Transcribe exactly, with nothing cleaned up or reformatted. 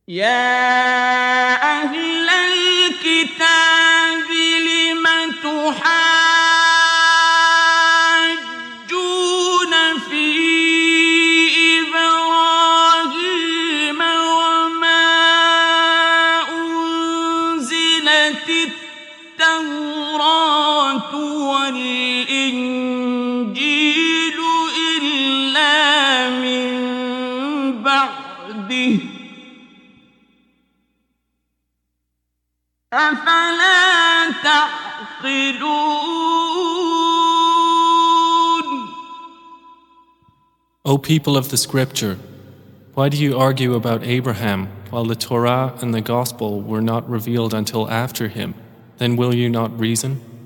يا أهل الكتاب لم تحاجون في إبراهيم وما أنزلت التوراة والإنجيل إلا من بعده أفلا تعقلون. O people of the scripture, why do you argue about Abraham while the Torah and the Gospel were not revealed until after him? Then will you not reason?